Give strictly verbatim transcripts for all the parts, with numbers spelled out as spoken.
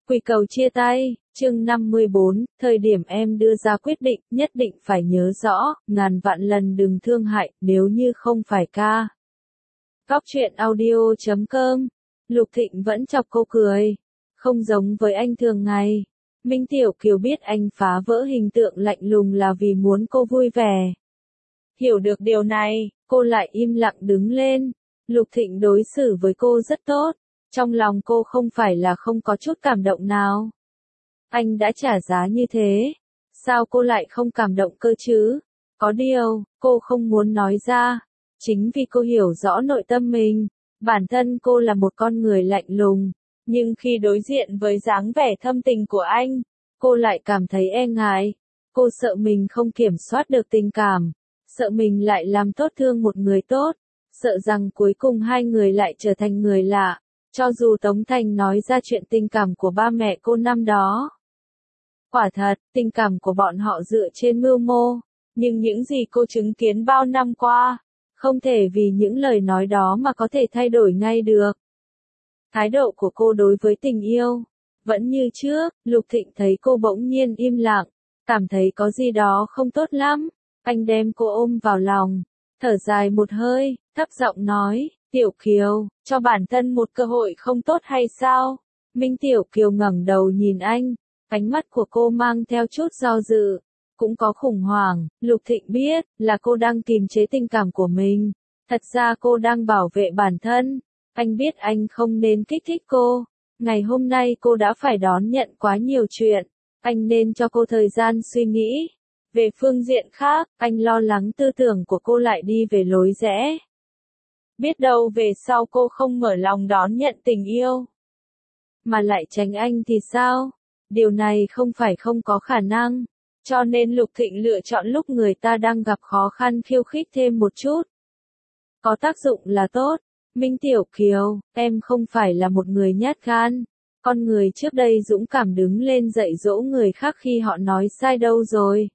Quy cầu chia tay, chương năm mươi bốn, thời điểm em đưa ra quyết định, nhất định phải nhớ rõ, ngàn vạn lần đừng thương hại, nếu như không phải ca. Góc truyện audio chấm com, Lục Thịnh vẫn chọc cô cười, không giống với anh thường ngày. Minh Tiểu Kiều biết anh phá vỡ hình tượng lạnh lùng là vì muốn cô vui vẻ. Hiểu được điều này, cô lại im lặng đứng lên. Lục Thịnh đối xử với cô rất tốt. Trong lòng cô không phải là không có chút cảm động nào. Anh đã trả giá như thế, sao cô lại không cảm động cơ chứ? Có điều, cô không muốn nói ra. Chính vì cô hiểu rõ nội tâm mình, bản thân cô là một con người lạnh lùng. Nhưng khi đối diện với dáng vẻ thâm tình của anh, cô lại cảm thấy e ngại. Cô sợ mình không kiểm soát được tình cảm, sợ mình lại làm tốt thương một người tốt, sợ rằng cuối cùng hai người lại trở thành người lạ. Cho dù Tống Thành nói ra chuyện tình cảm của ba mẹ cô năm đó. Quả thật, tình cảm của bọn họ dựa trên mưu mô, nhưng những gì cô chứng kiến bao năm qua, không thể vì những lời nói đó mà có thể thay đổi ngay được. Thái độ của cô đối với tình yêu, vẫn như trước. Lục Thịnh thấy cô bỗng nhiên im lặng, cảm thấy có gì đó không tốt lắm. Anh đem cô ôm vào lòng, thở dài một hơi, thấp giọng nói, Tiểu Kiều, cho bản thân một cơ hội không tốt hay sao? Minh Tiểu Kiều ngẩng đầu nhìn anh, ánh mắt của cô mang theo chút do dự, cũng có khủng hoảng. Lục Thịnh biết là cô đang kiềm chế tình cảm của mình, thật ra cô đang bảo vệ bản thân. Anh biết anh không nên kích thích cô, ngày hôm nay cô đã phải đón nhận quá nhiều chuyện, anh nên cho cô thời gian suy nghĩ. Về phương diện khác, anh lo lắng tư tưởng của cô lại đi về lối rẽ. Biết đâu về sau cô không mở lòng đón nhận tình yêu, mà lại tránh anh thì sao? Điều này không phải không có khả năng, cho nên Lục Thịnh lựa chọn lúc người ta đang gặp khó khăn khiêu khích thêm một chút. Có tác dụng là tốt. Minh Tiểu Kiều, em không phải là một người nhát gan. Con người trước đây dũng cảm đứng lên dạy dỗ người khác khi họ nói sai đâu rồi?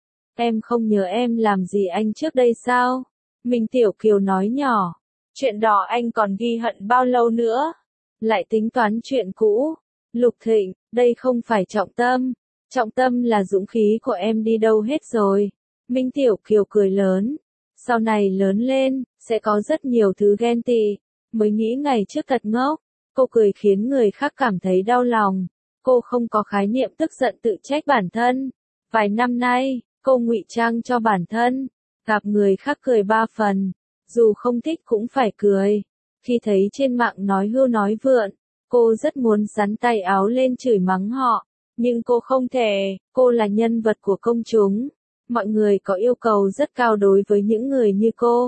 Em không nhớ em làm gì anh trước đây sao? Minh Tiểu Kiều nói nhỏ. Chuyện đó anh còn ghi hận bao lâu nữa? Lại tính toán chuyện cũ. Lục Thịnh, đây không phải trọng tâm. Trọng tâm là dũng khí của em đi đâu hết rồi. Minh Tiểu Kiều cười lớn. Sau này lớn lên, sẽ có rất nhiều thứ ghen tị. Mới nghĩ ngày trước thật ngốc. Cô cười khiến người khác cảm thấy đau lòng. Cô không có khái niệm tức giận tự trách bản thân. Vài năm nay, cô ngụy trang cho bản thân. Gặp người khác cười ba phần. Dù không thích cũng phải cười. Khi thấy trên mạng nói hưu nói vượn, cô rất muốn xắn tay áo lên chửi mắng họ. Nhưng cô không thể, cô là nhân vật của công chúng. Mọi người có yêu cầu rất cao đối với những người như cô.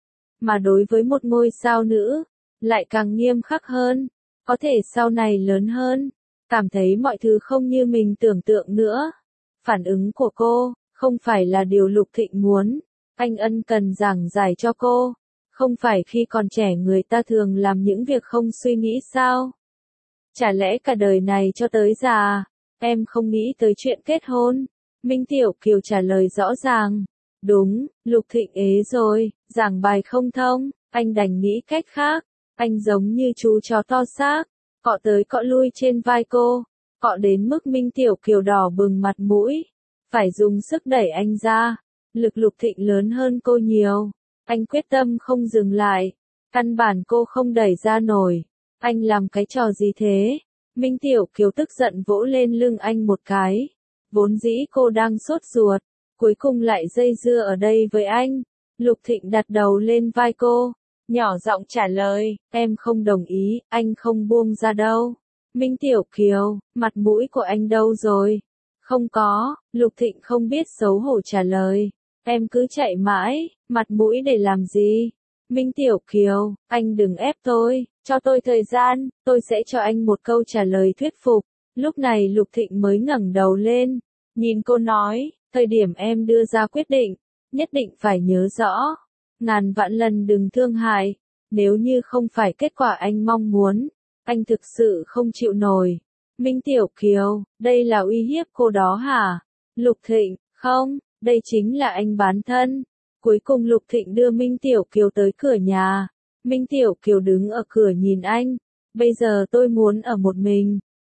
Mà đối với một ngôi sao nữ, lại càng nghiêm khắc hơn. Có thể sau này lớn hơn, cảm thấy mọi thứ không như mình tưởng tượng nữa. Phản ứng của cô, không phải là điều Lục Thịnh muốn. Anh ân cần giảng giải cho cô. Không phải khi còn trẻ người ta thường làm những việc không suy nghĩ sao? Chả lẽ cả đời này cho tới già, em không nghĩ tới chuyện kết hôn? Minh Tiểu Kiều trả lời rõ ràng. Đúng, Lục Thịnh ế rồi, giảng bài không thông, anh đành nghĩ cách khác. Anh giống như chú chó to xác, cọ tới cọ lui trên vai cô, cọ đến mức Minh Tiểu Kiều đỏ bừng mặt mũi. Phải dùng sức đẩy anh ra. Lực Lục Thịnh lớn hơn cô nhiều. Anh quyết tâm không dừng lại. Căn bản cô không đẩy ra nổi. Anh làm cái trò gì thế? Minh Tiểu Kiều tức giận vỗ lên lưng anh một cái. Vốn dĩ cô đang sốt ruột, cuối cùng lại dây dưa ở đây với anh. Lục Thịnh đặt đầu lên vai cô, nhỏ giọng trả lời, em không đồng ý, anh không buông ra đâu. Minh Tiểu Kiều, mặt mũi của anh đâu rồi? Không có. Lục Thịnh không biết xấu hổ trả lời. Em cứ chạy mãi, mặt mũi để làm gì? Minh Tiểu Kiều, anh đừng ép tôi, cho tôi thời gian, tôi sẽ cho anh một câu trả lời thuyết phục. Lúc này Lục Thịnh mới ngẩng đầu lên, nhìn cô nói, thời điểm em đưa ra quyết định, nhất định phải nhớ rõ. Ngàn vạn lần đừng thương hại, nếu như không phải kết quả anh mong muốn, anh thực sự không chịu nổi. Minh Tiểu Kiều, đây là uy hiếp cô đó hả? Lục Thịnh, không, đây chính là anh bán thân. Cuối cùng Lục Thịnh đưa Minh Tiểu Kiều tới cửa nhà. Minh Tiểu Kiều đứng ở cửa nhìn anh. Bây giờ tôi muốn ở một mình.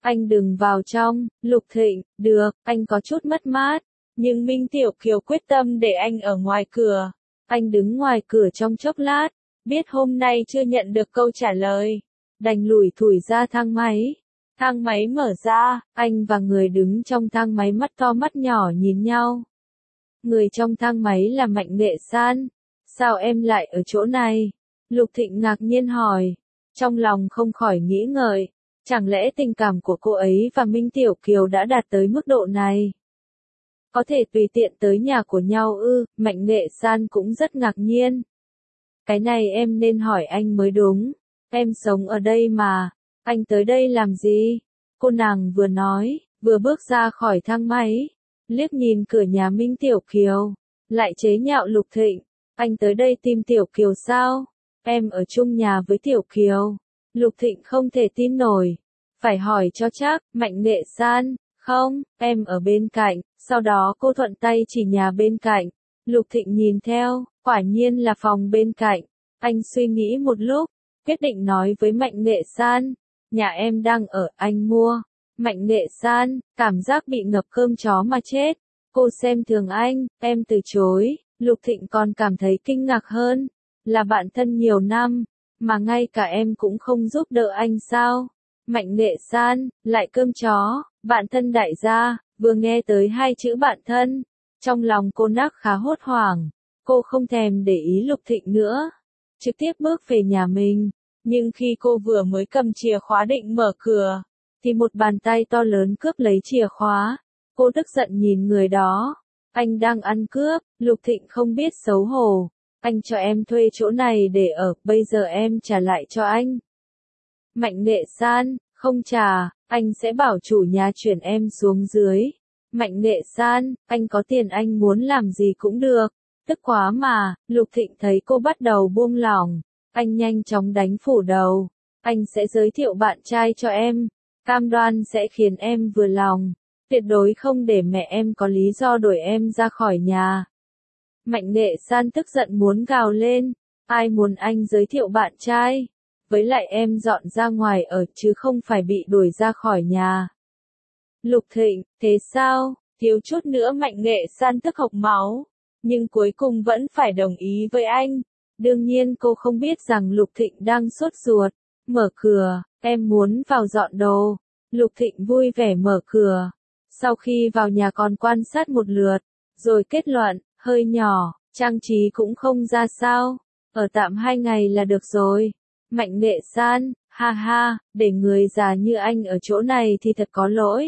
anh đừng vào trong. Lục Thịnh, được, anh có chút mất mát. Nhưng Minh Tiểu Kiều quyết tâm để anh ở ngoài cửa. Anh đứng ngoài cửa trong chốc lát, biết hôm nay chưa nhận được câu trả lời. Đành lủi thủi ra thang máy. Thang máy mở ra, anh và người đứng trong thang máy mắt to mắt nhỏ nhìn nhau. Người trong thang máy là Mạnh Nghệ San. Sao em lại ở chỗ này? Lục Thịnh ngạc nhiên hỏi. Trong lòng không khỏi nghĩ ngợi. Chẳng lẽ tình cảm của cô ấy và Minh Tiểu Kiều đã đạt tới mức độ này? Có thể tùy tiện tới nhà của nhau ư? Mạnh Nghệ San cũng rất ngạc nhiên. Cái này em nên hỏi anh mới đúng. Em sống ở đây mà. Anh tới đây làm gì? Cô nàng vừa nói, vừa bước ra khỏi thang máy. Liếc nhìn cửa nhà Minh Tiểu Kiều. Lại chế nhạo Lục Thịnh. Anh tới đây tìm Tiểu Kiều sao? Em ở chung nhà với Tiểu Kiều. Lục Thịnh không thể tin nổi. Phải hỏi cho chắc. Mạnh Nghệ San. Không, em ở bên cạnh. Sau đó cô thuận tay chỉ nhà bên cạnh. Lục Thịnh nhìn theo. Quả nhiên là phòng bên cạnh. Anh suy nghĩ một lúc. Quyết định nói với Mạnh Nghệ San. Nhà em đang ở, anh mua. Mạnh Nghệ San, cảm giác bị ngập cơm chó mà chết. Cô xem thường anh, em từ chối. Lục Thịnh còn cảm thấy kinh ngạc hơn. Là bạn thân nhiều năm, mà ngay cả em cũng không giúp đỡ anh sao? Mạnh Nghệ San, lại cơm chó, bạn thân đại gia. Vừa nghe tới hai chữ bạn thân, trong lòng cô nắc khá hốt hoảng. Cô không thèm để ý Lục Thịnh nữa, trực tiếp bước về nhà mình. Nhưng khi cô vừa mới cầm chìa khóa định mở cửa, thì một bàn tay to lớn cướp lấy chìa khóa. Cô tức giận nhìn người đó. Anh đang ăn cướp. Lục Thịnh không biết xấu hổ. Anh cho em thuê chỗ này để ở, bây giờ em trả lại cho anh. Mạnh Nghệ San, không trả, anh sẽ bảo chủ nhà chuyển em xuống dưới. Mạnh Nghệ San, anh có tiền anh muốn làm gì cũng được. Tức quá mà. Lục Thịnh thấy cô bắt đầu buông lỏng. Anh nhanh chóng đánh phủ đầu. Anh sẽ giới thiệu bạn trai cho em. Cam đoan sẽ khiến em vừa lòng. Tuyệt đối không để mẹ em có lý do đuổi em ra khỏi nhà. Mạnh Nghệ San tức giận muốn gào lên. Ai muốn anh giới thiệu bạn trai? Với lại em dọn ra ngoài ở chứ không phải bị đuổi ra khỏi nhà. Lục Thịnh, thế sao? Thiếu chút nữa Mạnh Nghệ San tức hộc máu. Nhưng cuối cùng vẫn phải đồng ý với anh. Đương nhiên cô không biết rằng Lục Thịnh đang sốt ruột. Mở cửa, em muốn vào dọn đồ. Lục Thịnh vui vẻ mở cửa. Sau khi vào nhà còn quan sát một lượt, rồi kết luận, hơi nhỏ, trang trí cũng không ra sao. Ở tạm hai ngày là được rồi. Mạnh Nghệ San, ha ha, để người già như anh ở chỗ này thì thật có lỗi.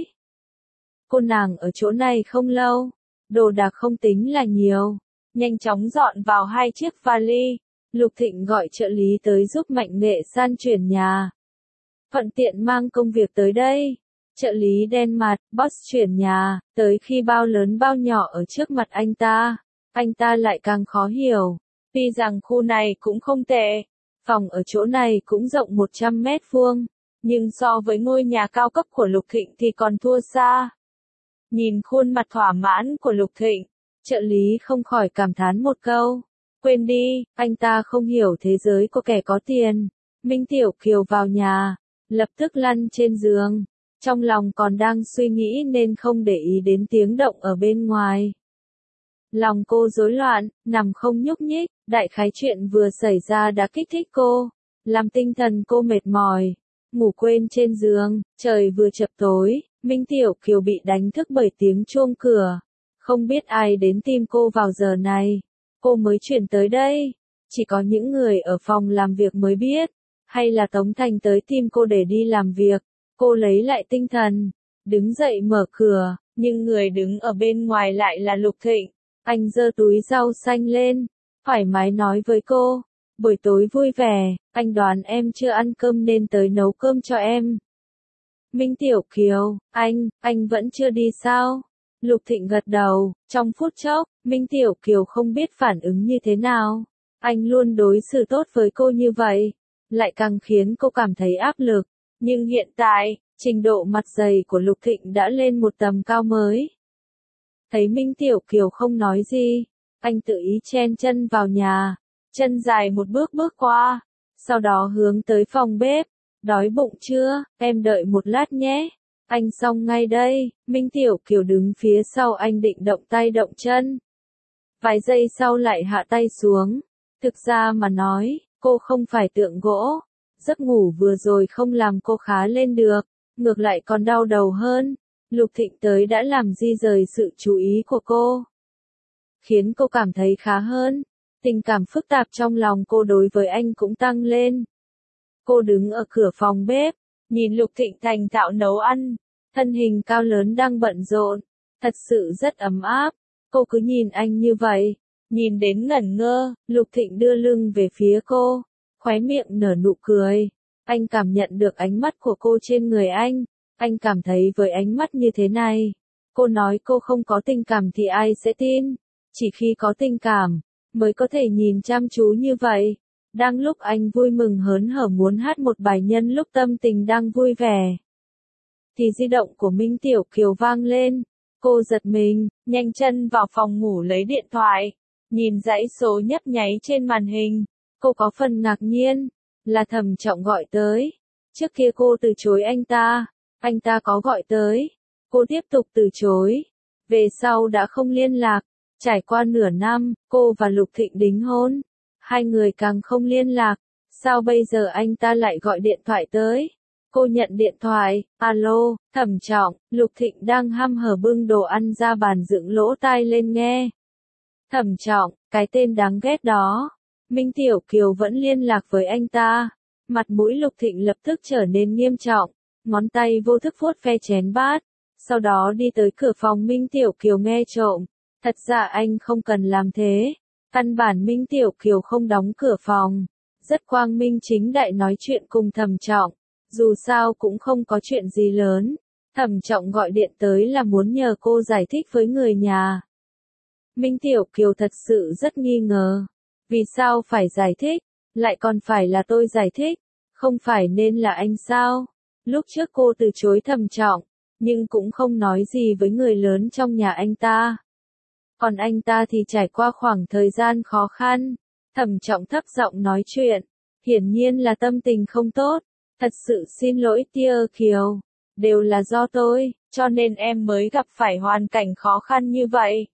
Cô nàng ở chỗ này không lâu, đồ đạc không tính là nhiều. Nhanh chóng dọn vào hai chiếc vali. Lục Thịnh gọi trợ lý tới giúp Mạnh Nghệ San chuyển nhà. Thuận tiện mang công việc tới đây. Trợ lý đen mặt, boss chuyển nhà, tới khi bao lớn bao nhỏ ở trước mặt anh ta. Anh ta lại càng khó hiểu. Tuy rằng khu này cũng không tệ. Phòng ở chỗ này cũng rộng một trăm mét vuông. Nhưng so với ngôi nhà cao cấp của Lục Thịnh thì còn thua xa. Nhìn khuôn mặt thỏa mãn của Lục Thịnh, trợ lý không khỏi cảm thán một câu. Quên đi, anh ta không hiểu thế giới của kẻ có tiền. Minh Tiểu Kiều vào nhà, lập tức lăn trên giường. Trong lòng còn đang suy nghĩ nên không để ý đến tiếng động ở bên ngoài. Lòng cô rối loạn, nằm không nhúc nhích. Đại khái chuyện vừa xảy ra đã kích thích cô, làm tinh thần cô mệt mỏi. Ngủ quên trên giường, trời vừa chập tối, Minh Tiểu Kiều bị đánh thức bởi tiếng chuông cửa. Không biết ai đến tìm cô vào giờ này. Cô mới chuyển tới đây. Chỉ có những người ở phòng làm việc mới biết. Hay là Tống Thành tới tìm cô để đi làm việc. Cô lấy lại tinh thần, đứng dậy mở cửa, nhưng người đứng ở bên ngoài lại là Lục Thịnh. Anh giơ túi rau xanh lên, thoải mái nói với cô. Buổi tối vui vẻ, anh đoán em chưa ăn cơm nên tới nấu cơm cho em. Minh Tiểu Kiều, anh, anh vẫn chưa đi sao? Lục Thịnh gật đầu, trong phút chốc, Minh Tiểu Kiều không biết phản ứng như thế nào. Anh luôn đối xử tốt với cô như vậy, lại càng khiến cô cảm thấy áp lực. Nhưng hiện tại, trình độ mặt dày của Lục Thịnh đã lên một tầm cao mới. Thấy Minh Tiểu Kiều không nói gì, anh tự ý chen chân vào nhà, chân dài một bước bước qua, sau đó hướng tới phòng bếp. Đói bụng chưa, em đợi một lát nhé. Anh xong ngay đây, Minh Tiểu Kiều đứng phía sau anh định động tay động chân. Vài giây sau lại hạ tay xuống. Thực ra mà nói, cô không phải tượng gỗ. Giấc ngủ vừa rồi không làm cô khá lên được, ngược lại còn đau đầu hơn. Lục Thịnh tới đã làm di rời sự chú ý của cô, khiến cô cảm thấy khá hơn. Tình cảm phức tạp trong lòng cô đối với anh cũng tăng lên. Cô đứng ở cửa phòng bếp, nhìn Lục Thịnh thành thạo nấu ăn, thân hình cao lớn đang bận rộn, thật sự rất ấm áp. Cô cứ nhìn anh như vậy, nhìn đến ngẩn ngơ. Lục Thịnh đưa lưng về phía cô, khóe miệng nở nụ cười. Anh cảm nhận được ánh mắt của cô trên người anh. Anh cảm thấy với ánh mắt như thế này, cô nói cô không có tình cảm thì ai sẽ tin. Chỉ khi có tình cảm, mới có thể nhìn chăm chú như vậy. Đang lúc anh vui mừng hớn hở muốn hát một bài nhân lúc tâm tình đang vui vẻ, thì di động của Minh Tiểu Kiều vang lên. Cô giật mình, nhanh chân vào phòng ngủ lấy điện thoại, nhìn dãy số nhấp nháy trên màn hình. Cô có phần ngạc nhiên, là Thẩm Trọng gọi tới. Trước kia cô từ chối anh ta, anh ta có gọi tới, cô tiếp tục từ chối. Về sau đã không liên lạc. Trải qua nửa năm, cô và Lục Thịnh đính hôn. Hai người càng không liên lạc. Sao bây giờ anh ta lại gọi điện thoại tới? Cô nhận điện thoại. Alo, Thẩm Trọng. Lục Thịnh đang hăm hở bưng đồ ăn ra bàn dựng lỗ tai lên nghe. Thẩm Trọng, cái tên đáng ghét đó. Minh Tiểu Kiều vẫn liên lạc với anh ta. Mặt mũi Lục Thịnh lập tức trở nên nghiêm trọng. Ngón tay vô thức vuốt ve chén bát. Sau đó đi tới cửa phòng Minh Tiểu Kiều nghe trộm. Thật ra anh không cần làm thế. Căn bản Minh Tiểu Kiều không đóng cửa phòng. Rất quang minh chính đại nói chuyện cùng Thẩm Trọng. Dù sao cũng không có chuyện gì lớn. Thẩm Trọng gọi điện tới là muốn nhờ cô giải thích với người nhà. Minh Tiểu Kiều thật sự rất nghi ngờ. Vì sao phải giải thích? Lại còn phải là tôi giải thích. Không phải nên là anh sao? Lúc trước cô từ chối Thẩm Trọng, nhưng cũng không nói gì với người lớn trong nhà anh ta. Còn anh ta thì trải qua khoảng thời gian khó khăn. Thẩm Trọng thấp giọng nói chuyện, hiển nhiên là tâm tình không tốt. Thật sự xin lỗi Tiểu Kiều, đều là do tôi, cho nên em mới gặp phải hoàn cảnh khó khăn như vậy.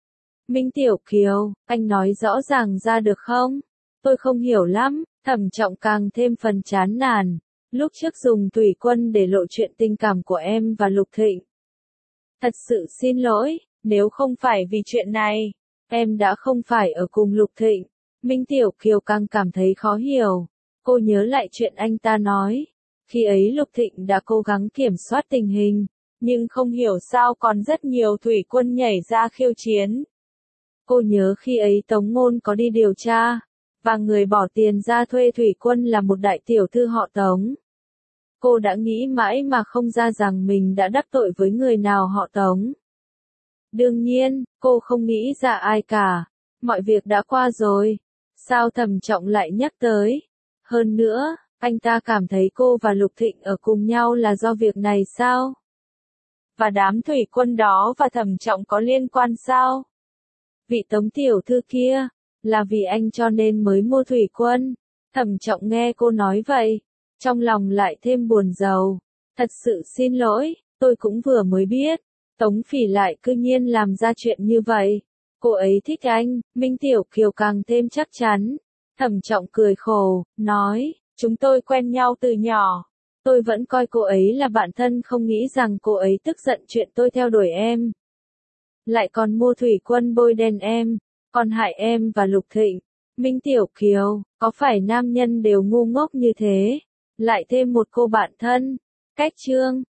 Minh Tiểu Kiều, anh nói rõ ràng ra được không? Tôi không hiểu lắm. Thẩm Trọng càng thêm phần chán nản. Lúc trước dùng Thủy Quân để lộ chuyện tình cảm của em và Lục Thịnh. Thật sự xin lỗi, nếu không phải vì chuyện này, em đã không phải ở cùng Lục Thịnh. Minh Tiểu Kiều càng cảm thấy khó hiểu. Cô nhớ lại chuyện anh ta nói. Khi ấy Lục Thịnh đã cố gắng kiểm soát tình hình, nhưng không hiểu sao còn rất nhiều Thủy Quân nhảy ra khiêu chiến. Cô nhớ khi ấy Tống Ngôn có đi điều tra, và người bỏ tiền ra thuê Thủy Quân là một đại tiểu thư họ Tống. Cô đã nghĩ mãi mà không ra rằng mình đã đắc tội với người nào họ Tống. Đương nhiên, cô không nghĩ ra ai cả. Mọi việc đã qua rồi. Sao Thẩm Trọng lại nhắc tới? Hơn nữa, anh ta cảm thấy cô và Lục Thịnh ở cùng nhau là do việc này sao? Và đám Thủy Quân đó và Thẩm Trọng có liên quan sao? Vị Tống tiểu thư kia, là vì anh cho nên mới mua Thủy Quân. Thẩm Trọng nghe cô nói vậy, trong lòng lại thêm buồn rầu. Thật sự xin lỗi, tôi cũng vừa mới biết. Tống Phỉ lại cư nhiên làm ra chuyện như vậy. Cô ấy thích anh. Minh Tiểu Kiều càng thêm chắc chắn. Thẩm Trọng cười khổ, nói, chúng tôi quen nhau từ nhỏ. Tôi vẫn coi cô ấy là bạn thân, không nghĩ rằng cô ấy tức giận chuyện tôi theo đuổi em. Lại còn mua Thủy Quân bôi đen em, còn hại em và Lục Thịnh. Minh Tiểu Kiều, có phải nam nhân đều ngu ngốc như thế? Lại thêm một cô bạn thân. Cách chương